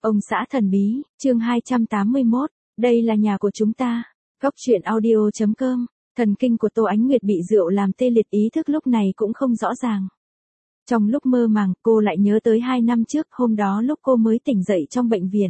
Ông xã thần bí, chương 281, đây là nhà của chúng ta. Góc truyện audio.com, thần kinh của Tô Ánh Nguyệt bị rượu làm tê liệt, ý thức lúc này cũng không rõ ràng. Trong lúc mơ màng, cô lại nhớ tới 2 năm trước, hôm đó lúc cô mới tỉnh dậy trong bệnh viện.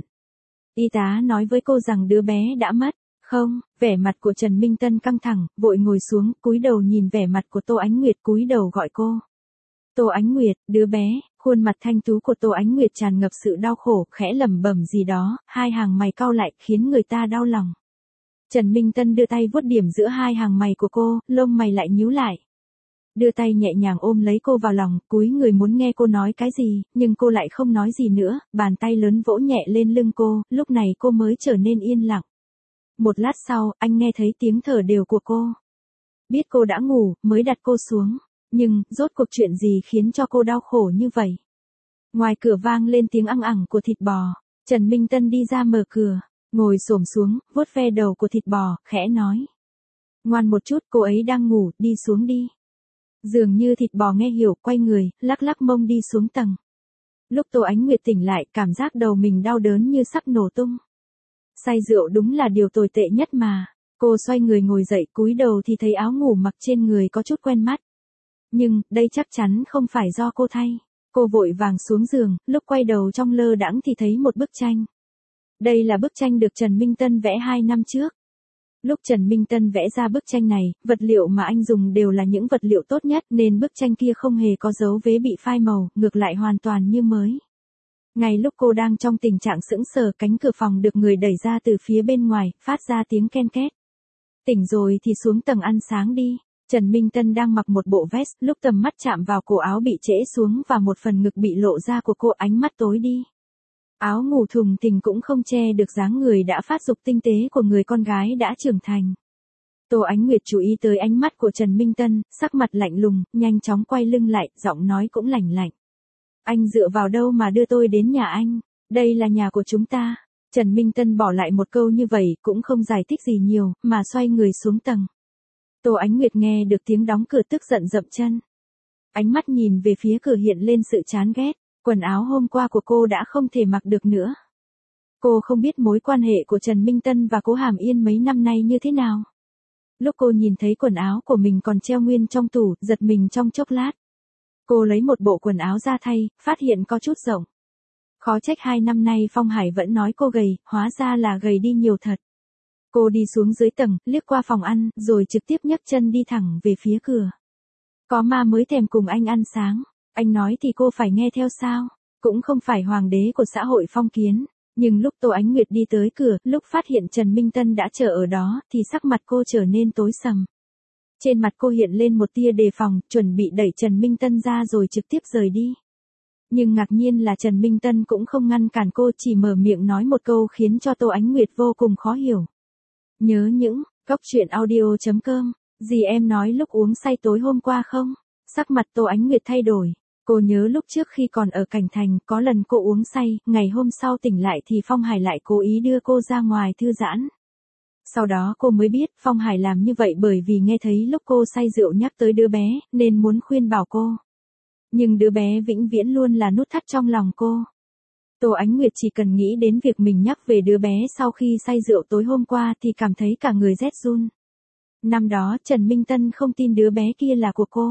Y tá nói với cô rằng đứa bé đã mất. Không, vẻ mặt của Trần Minh Tân căng thẳng, vội ngồi xuống, cúi đầu nhìn vẻ mặt của Tô Ánh Nguyệt, cúi đầu gọi cô. Tô Ánh Nguyệt, đứa bé, khuôn mặt thanh tú của Tô Ánh Nguyệt tràn ngập sự đau khổ, khẽ lẩm bẩm gì đó, hai hàng mày cau lại, khiến người ta đau lòng. Trần Minh Tân đưa tay vuốt điểm giữa hai hàng mày của cô, lông mày lại nhíu lại. Đưa tay nhẹ nhàng ôm lấy cô vào lòng, cúi người muốn nghe cô nói cái gì, nhưng cô lại không nói gì nữa, bàn tay lớn vỗ nhẹ lên lưng cô, lúc này cô mới trở nên yên lặng. Một lát sau, anh nghe thấy tiếng thở đều của cô. Biết cô đã ngủ, mới đặt cô xuống. Nhưng, rốt cuộc chuyện gì khiến cho cô đau khổ như vậy? Ngoài cửa vang lên tiếng ăng ẳng của thịt bò. Trần Minh Tân đi ra mở cửa, ngồi xổm xuống, vuốt ve đầu của thịt bò, khẽ nói. Ngoan một chút, cô ấy đang ngủ, đi xuống đi. Dường như thịt bò nghe hiểu, quay người, lắc lắc mông đi xuống tầng. Lúc Tô Ánh Nguyệt tỉnh lại, cảm giác đầu mình đau đớn như sắp nổ tung. Say rượu đúng là điều tồi tệ nhất mà. Cô xoay người ngồi dậy, cúi đầu thì thấy áo ngủ mặc trên người có chút quen mắt. Nhưng, đây chắc chắn không phải do cô thay. Cô vội vàng xuống giường, lúc quay đầu trong lơ đãng thì thấy một bức tranh. Đây là bức tranh được Trần Minh Tân vẽ 2 năm trước. Lúc Trần Minh Tân vẽ ra bức tranh này, vật liệu mà anh dùng đều là những vật liệu tốt nhất nên bức tranh kia không hề có dấu vết bị phai màu, ngược lại hoàn toàn như mới. Ngay lúc cô đang trong tình trạng sững sờ, cánh cửa phòng được người đẩy ra từ phía bên ngoài, phát ra tiếng ken két. Tỉnh rồi thì xuống tầng ăn sáng đi. Trần Minh Tân đang mặc một bộ vest, lúc tầm mắt chạm vào cổ áo bị trễ xuống và một phần ngực bị lộ ra của cô, ánh mắt tối đi. Áo ngủ thùng thình cũng không che được dáng người đã phát dục tinh tế của người con gái đã trưởng thành. Tô Ánh Nguyệt chú ý tới ánh mắt của Trần Minh Tân, sắc mặt lạnh lùng, nhanh chóng quay lưng lại, giọng nói cũng lạnh lạnh. Anh dựa vào đâu mà đưa tôi đến nhà anh? Đây là nhà của chúng ta. Trần Minh Tân bỏ lại một câu như vậy, cũng không giải thích gì nhiều, mà xoay người xuống tầng. Tô Ánh Nguyệt nghe được tiếng đóng cửa tức giận dậm chân. Ánh mắt nhìn về phía cửa hiện lên sự chán ghét, quần áo hôm qua của cô đã không thể mặc được nữa. Cô không biết mối quan hệ của Trần Minh Tân và Cố Hàm Yên mấy năm nay như thế nào. Lúc cô nhìn thấy quần áo của mình còn treo nguyên trong tủ, giật mình trong chốc lát. Cô lấy một bộ quần áo ra thay, phát hiện có chút rộng. Khó trách 2 năm nay Phong Hải vẫn nói cô gầy, hóa ra là gầy đi nhiều thật. Cô đi xuống dưới tầng, liếc qua phòng ăn, rồi trực tiếp nhấc chân đi thẳng về phía cửa. Có ma mới thèm cùng anh ăn sáng, anh nói thì cô phải nghe theo sao, cũng không phải hoàng đế của xã hội phong kiến. Nhưng lúc Tô Ánh Nguyệt đi tới cửa, lúc phát hiện Trần Minh Tân đã chờ ở đó, thì sắc mặt cô trở nên tối sầm. Trên mặt cô hiện lên một tia đề phòng, chuẩn bị đẩy Trần Minh Tân ra rồi trực tiếp rời đi. Nhưng ngạc nhiên là Trần Minh Tân cũng không ngăn cản cô, chỉ mở miệng nói một câu khiến cho Tô Ánh Nguyệt vô cùng khó hiểu. Nhớ những, góc truyện audio.com, gì em nói lúc uống say tối hôm qua không? Sắc mặt Tô Ánh Nguyệt thay đổi. Cô nhớ lúc trước khi còn ở Cảnh Thành, có lần cô uống say, ngày hôm sau tỉnh lại thì Phong Hải lại cố ý đưa cô ra ngoài thư giãn. Sau đó cô mới biết Phong Hải làm như vậy bởi vì nghe thấy lúc cô say rượu nhắc tới đứa bé, nên muốn khuyên bảo cô. Nhưng đứa bé vĩnh viễn luôn là nút thắt trong lòng cô. Tô Ánh Nguyệt chỉ cần nghĩ đến việc mình nhắc về đứa bé sau khi say rượu tối hôm qua thì cảm thấy cả người rét run. Năm đó Trần Minh Tân không tin đứa bé kia là của cô.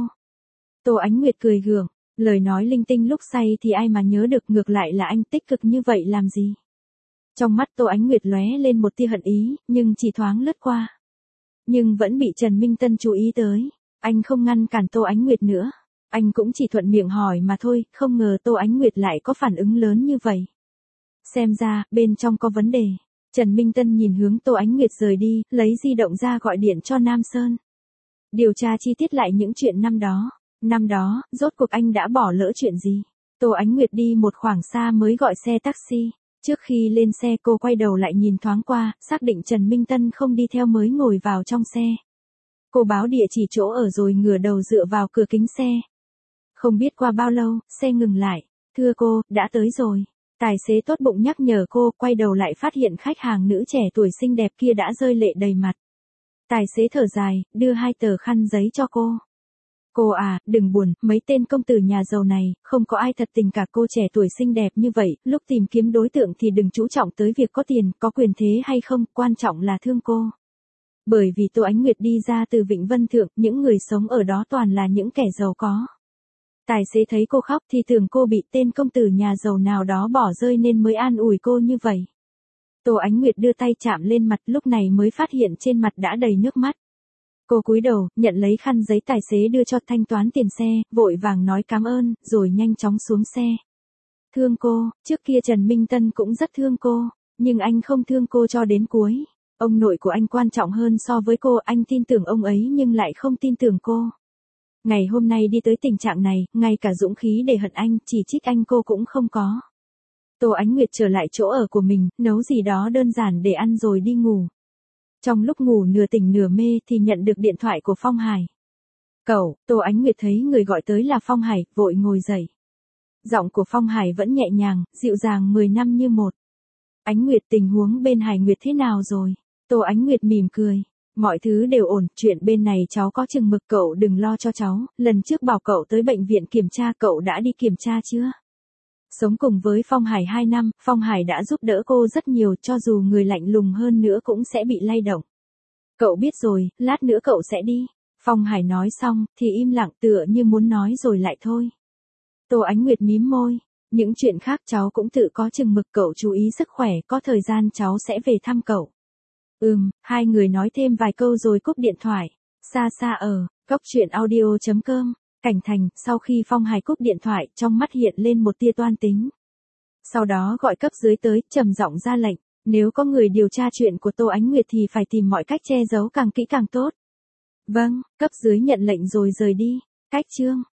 Tô Ánh Nguyệt cười gượng, lời nói linh tinh lúc say thì ai mà nhớ được, ngược lại là anh tích cực như vậy làm gì. Trong mắt Tô Ánh Nguyệt lóe lên một tia hận ý, nhưng chỉ thoáng lướt qua. Nhưng vẫn bị Trần Minh Tân chú ý tới, anh không ngăn cản Tô Ánh Nguyệt nữa. Anh cũng chỉ thuận miệng hỏi mà thôi, không ngờ Tô Ánh Nguyệt lại có phản ứng lớn như vậy. Xem ra, bên trong có vấn đề. Trần Minh Tân nhìn hướng Tô Ánh Nguyệt rời đi, lấy di động ra gọi điện cho Nam Sơn. Điều tra chi tiết lại những chuyện năm đó. Năm đó, rốt cuộc anh đã bỏ lỡ chuyện gì? Tô Ánh Nguyệt đi một khoảng xa mới gọi xe taxi. Trước khi lên xe cô quay đầu lại nhìn thoáng qua, xác định Trần Minh Tân không đi theo mới ngồi vào trong xe. Cô báo địa chỉ chỗ ở rồi ngửa đầu dựa vào cửa kính xe. Không biết qua bao lâu, xe ngừng lại. Thưa cô, đã tới rồi. Tài xế tốt bụng nhắc nhở cô, quay đầu lại phát hiện khách hàng nữ trẻ tuổi xinh đẹp kia đã rơi lệ đầy mặt. Tài xế thở dài, đưa 2 tờ khăn giấy cho cô. Cô à, đừng buồn, mấy tên công tử nhà giàu này, không có ai thật tình cả cô trẻ tuổi xinh đẹp như vậy, lúc tìm kiếm đối tượng thì đừng chú trọng tới việc có tiền, có quyền thế hay không, quan trọng là thương cô. Bởi vì Tô Ánh Nguyệt đi ra từ Vịnh Vân Thượng, những người sống ở đó toàn là những kẻ giàu có. Tài xế thấy cô khóc thì tưởng cô bị tên công tử nhà giàu nào đó bỏ rơi nên mới an ủi cô như vậy. Tô Ánh Nguyệt đưa tay chạm lên mặt, lúc này mới phát hiện trên mặt đã đầy nước mắt. Cô cúi đầu, nhận lấy khăn giấy tài xế đưa cho thanh toán tiền xe, vội vàng nói cảm ơn, rồi nhanh chóng xuống xe. Thương cô, trước kia Trần Minh Tân cũng rất thương cô, nhưng anh không thương cô cho đến cuối. Ông nội của anh quan trọng hơn so với cô, anh tin tưởng ông ấy nhưng lại không tin tưởng cô. Ngày hôm nay đi tới tình trạng này, ngay cả dũng khí để hận anh, chỉ trích anh cô cũng không có. Tô Ánh Nguyệt trở lại chỗ ở của mình, nấu gì đó đơn giản để ăn rồi đi ngủ. Trong lúc ngủ nửa tỉnh nửa mê thì nhận được điện thoại của Phong Hải. Cậu, Tô Ánh Nguyệt thấy người gọi tới là Phong Hải, vội ngồi dậy. Giọng của Phong Hải vẫn nhẹ nhàng, dịu dàng 10 năm như một. Ánh Nguyệt, tình huống bên Hải Nguyệt thế nào rồi? Tô Ánh Nguyệt mỉm cười. Mọi thứ đều ổn, chuyện bên này cháu có chừng mực, cậu đừng lo cho cháu, lần trước bảo cậu tới bệnh viện kiểm tra, cậu đã đi kiểm tra chưa? Sống cùng với Phong Hải 2 năm, Phong Hải đã giúp đỡ cô rất nhiều, cho dù người lạnh lùng hơn nữa cũng sẽ bị lay động. Cậu biết rồi, lát nữa cậu sẽ đi. Phong Hải nói xong, thì im lặng tựa như muốn nói rồi lại thôi. Tô Ánh Nguyệt mím môi. Những chuyện khác cháu cũng tự có chừng mực, cậu chú ý sức khỏe, có thời gian cháu sẽ về thăm cậu. Hai người nói thêm vài câu rồi cúp điện thoại. Xa xa ở, góc truyện audio.com, Cảnh Thành, sau khi Phong Hải cúp điện thoại, trong mắt hiện lên một tia toan tính. Sau đó gọi cấp dưới tới, trầm giọng ra lệnh, nếu có người điều tra chuyện của Tô Ánh Nguyệt thì phải tìm mọi cách che giấu càng kỹ càng tốt. Vâng, cấp dưới nhận lệnh rồi rời đi. Cách chương